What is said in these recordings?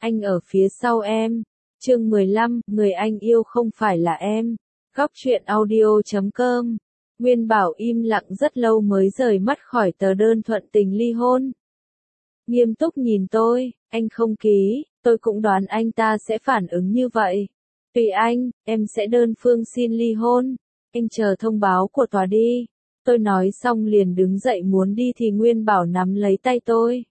anh ở phía sau em. Chương 15, người anh yêu không phải là em. Góc truyện audio.com. Nguyên Bảo im lặng rất lâu mới rời mắt khỏi tờ đơn thuận tình ly hôn. Nghiêm túc nhìn tôi, anh không ký, tôi cũng đoán anh ta sẽ phản ứng như vậy. Tùy anh, em sẽ đơn phương xin ly hôn. Anh chờ thông báo của tòa đi. Tôi nói xong liền đứng dậy muốn đi thì Nguyên Bảo nắm lấy tay tôi.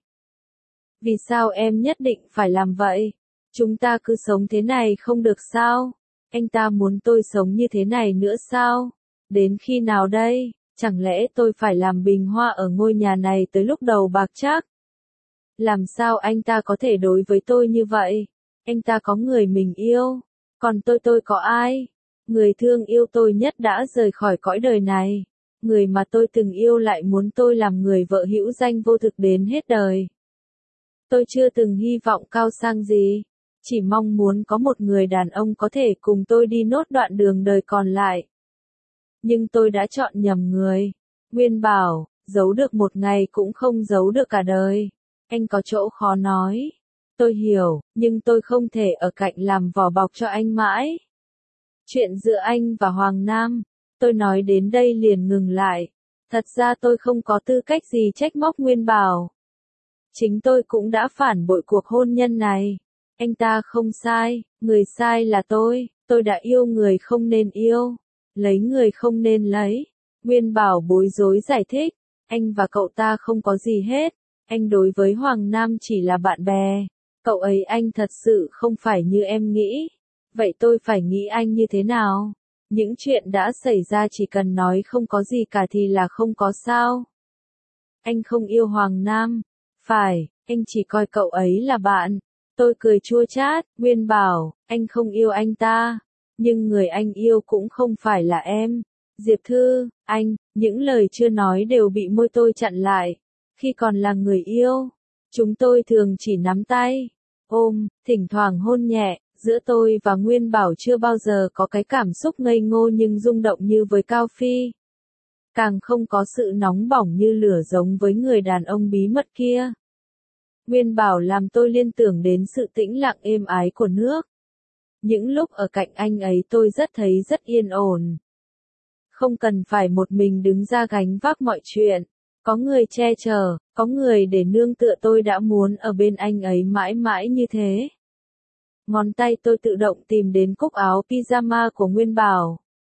Vì sao em nhất định phải làm vậy? Chúng ta cứ sống thế này không được sao? Anh ta muốn tôi sống như thế này nữa sao? Đến khi nào đây? Chẳng lẽ tôi phải làm bình hoa ở ngôi nhà này tới lúc đầu bạc trác? Làm sao anh ta có thể đối với tôi như vậy? Anh ta có người mình yêu, còn tôi có ai? Người thương yêu tôi nhất đã rời khỏi cõi đời này. Người mà tôi từng yêu lại muốn tôi làm người vợ hữu danh vô thực đến hết đời. Tôi chưa từng hy vọng cao sang gì, chỉ mong muốn có một người đàn ông có thể cùng tôi đi nốt đoạn đường đời còn lại. Nhưng tôi đã chọn nhầm người. Nguyên Bảo, giấu được một ngày cũng không giấu được cả đời. Anh có chỗ khó nói. Tôi hiểu, nhưng tôi không thể ở cạnh làm vỏ bọc cho anh mãi. Chuyện giữa anh và Hoàng Nam, tôi nói đến đây liền ngừng lại. Thật ra tôi không có tư cách gì trách móc Nguyên Bảo. Chính tôi cũng đã phản bội cuộc hôn nhân này. Anh ta không sai, người sai là tôi đã yêu người không nên yêu, lấy người không nên lấy. Nguyên Bảo bối rối giải thích, anh và cậu ta không có gì hết, anh đối với Hoàng Nam chỉ là bạn bè, cậu ấy anh thật sự không phải như em nghĩ. Vậy tôi phải nghĩ anh như thế nào? Những chuyện đã xảy ra chỉ cần nói không có gì cả thì là không có sao. Anh không yêu Hoàng Nam. Phải, anh chỉ coi cậu ấy là bạn. Tôi cười chua chát. Nguyên Bảo, anh không yêu anh ta. Nhưng người anh yêu cũng không phải là em. Diệp Thư, anh, những lời chưa nói đều bị môi tôi chặn lại. Khi còn là người yêu, chúng tôi thường chỉ nắm tay, ôm, thỉnh thoảng hôn nhẹ. Giữa tôi và Nguyên Bảo chưa bao giờ có cái cảm xúc ngây ngô nhưng rung động như với Cao Phi. Càng không có sự nóng bỏng như lửa giống với người đàn ông bí mật kia. Nguyên Bảo làm tôi liên tưởng đến sự tĩnh lặng êm ái của nước. Những lúc ở cạnh anh ấy tôi thấy rất yên ổn. Không cần phải một mình đứng ra gánh vác mọi chuyện. Có người che chở, có người để nương tựa, tôi đã muốn ở bên anh ấy mãi mãi như thế. Ngón tay tôi tự động tìm đến cúc áo pyjama của Nguyên Bảo.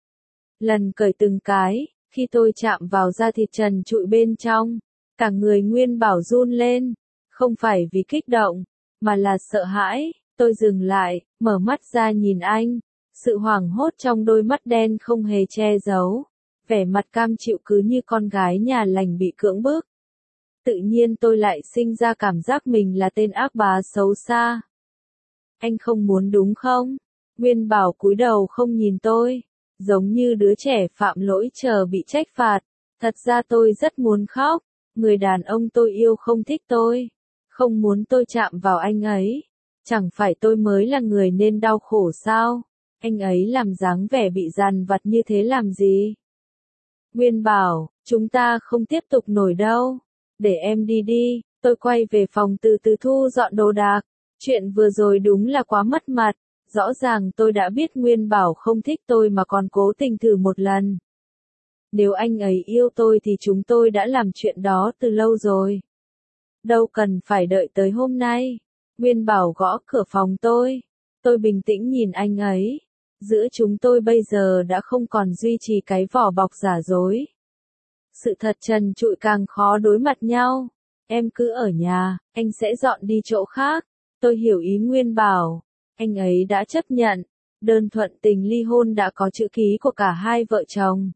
Lần cởi từng cái, khi tôi chạm vào da thịt trần trụi bên trong, cả người Nguyên Bảo run lên. Không phải vì kích động, mà là sợ hãi. Tôi dừng lại, mở mắt ra nhìn anh. Sự hoảng hốt trong đôi mắt đen không hề che giấu. Vẻ mặt cam chịu cứ như con gái nhà lành bị cưỡng bức. Tự nhiên tôi lại sinh ra cảm giác mình là tên ác bá xấu xa. Anh không muốn đúng không? Nguyên Bảo cúi đầu không nhìn tôi, giống như đứa trẻ phạm lỗi chờ bị trách phạt. Thật ra tôi rất muốn khóc. Người đàn ông tôi yêu không thích tôi, không muốn tôi chạm vào anh ấy. Chẳng phải tôi mới là người nên đau khổ sao? Anh ấy làm dáng vẻ bị dằn vặt như thế làm gì? Nguyên Bảo, chúng ta không tiếp tục nổi đâu. Để em đi đi. Tôi quay về phòng từ từ thu dọn đồ đạc. Chuyện vừa rồi đúng là quá mất mặt. Rõ ràng tôi đã biết Nguyên Bảo không thích tôi mà còn cố tình thử một lần. Nếu anh ấy yêu tôi thì chúng tôi đã làm chuyện đó từ lâu rồi. Đâu cần phải đợi tới hôm nay. Nguyên Bảo gõ cửa phòng tôi. Tôi bình tĩnh nhìn anh ấy. Giữa chúng tôi bây giờ đã không còn duy trì cái vỏ bọc giả dối. Sự thật trần trụi càng khó đối mặt nhau. Em cứ ở nhà, anh sẽ dọn đi chỗ khác. Tôi hiểu ý Nguyên Bảo. Anh ấy đã chấp nhận. Đơn thuận tình ly hôn đã có chữ ký của cả hai vợ chồng.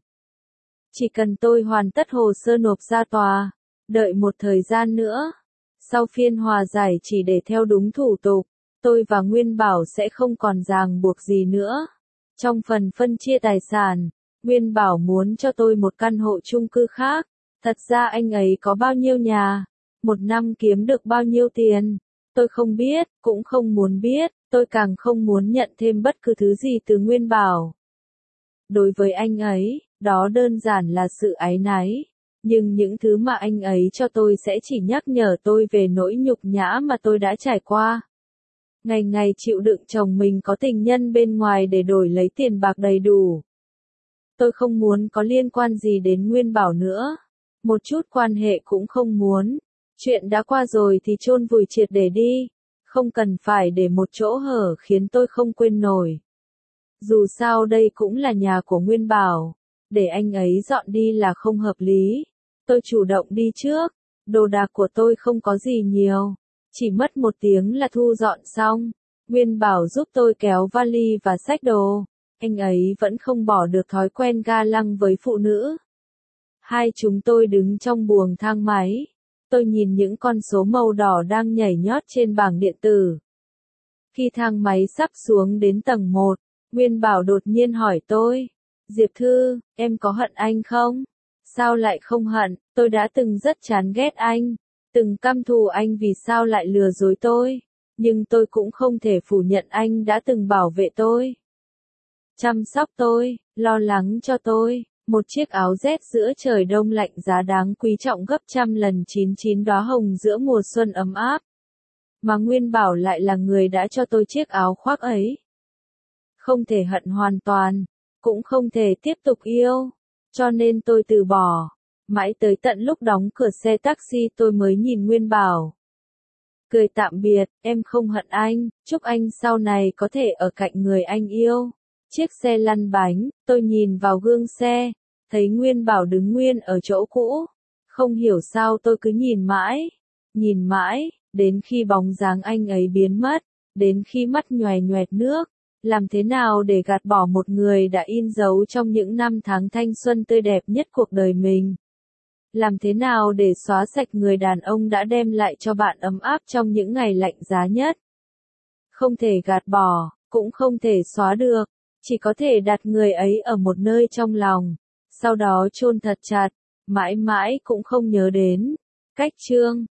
Chỉ cần tôi hoàn tất hồ sơ nộp ra tòa. Đợi một thời gian nữa. Sau phiên hòa giải chỉ để theo đúng thủ tục, tôi và Nguyên Bảo sẽ không còn ràng buộc gì nữa. Trong phần phân chia tài sản, Nguyên Bảo muốn cho tôi một căn hộ chung cư khác. Thật ra anh ấy có bao nhiêu nhà, một năm kiếm được bao nhiêu tiền, tôi không biết, cũng không muốn biết, tôi càng không muốn nhận thêm bất cứ thứ gì từ Nguyên Bảo. Đối với anh ấy, đó đơn giản là sự áy náy. Nhưng những thứ mà anh ấy cho tôi sẽ chỉ nhắc nhở tôi về nỗi nhục nhã mà tôi đã trải qua. ngày ngày chịu đựng chồng mình có tình nhân bên ngoài để đổi lấy tiền bạc đầy đủ. Tôi không muốn có liên quan gì đến Nguyên Bảo nữa. Một chút quan hệ cũng không muốn. Chuyện đã qua rồi thì chôn vùi triệt để đi. Không cần phải để một chỗ hở khiến tôi không quên nổi. Dù sao đây cũng là nhà của Nguyên Bảo. Để anh ấy dọn đi là không hợp lý. Tôi chủ động đi trước. Đồ đạc của tôi không có gì nhiều. Chỉ mất 1 tiếng là thu dọn xong. Nguyên Bảo giúp tôi kéo vali và xách đồ. Anh ấy vẫn không bỏ được thói quen ga lăng với phụ nữ. Hai chúng tôi đứng trong buồng thang máy. Tôi nhìn những con số màu đỏ đang nhảy nhót trên bảng điện tử. Khi thang máy sắp xuống đến tầng 1, Nguyên Bảo đột nhiên hỏi tôi. Diệp Thư, em có hận anh không? Sao lại không hận, tôi đã từng rất chán ghét anh. Từng căm thù anh vì sao lại lừa dối tôi. Nhưng tôi cũng không thể phủ nhận anh đã từng bảo vệ tôi. Chăm sóc tôi, lo lắng cho tôi. Một chiếc áo rét giữa trời đông lạnh giá đáng quý trọng gấp trăm lần 99 đóa hồng giữa mùa xuân ấm áp. Mà Nguyên Bảo lại là người đã cho tôi chiếc áo khoác ấy. Không thể hận hoàn toàn, cũng không thể tiếp tục yêu. Cho nên tôi từ bỏ. Mãi tới tận lúc đóng cửa xe taxi tôi mới nhìn Nguyên Bảo. Cười tạm biệt, em không hận anh, chúc anh sau này có thể ở cạnh người anh yêu. Chiếc xe lăn bánh, tôi nhìn vào gương xe, thấy Nguyên Bảo đứng nguyên ở chỗ cũ. Không hiểu sao tôi cứ nhìn mãi, đến khi bóng dáng anh ấy biến mất, đến khi mắt nhoè nhoẹt nước. Làm thế nào để gạt bỏ một người đã in dấu trong những năm tháng thanh xuân tươi đẹp nhất cuộc đời mình? Làm thế nào để xóa sạch người đàn ông đã đem lại cho bạn ấm áp trong những ngày lạnh giá nhất? Không thể gạt bỏ, cũng không thể xóa được, chỉ có thể đặt người ấy ở một nơi trong lòng, sau đó chôn thật chặt, mãi mãi cũng không nhớ đến. Cách chương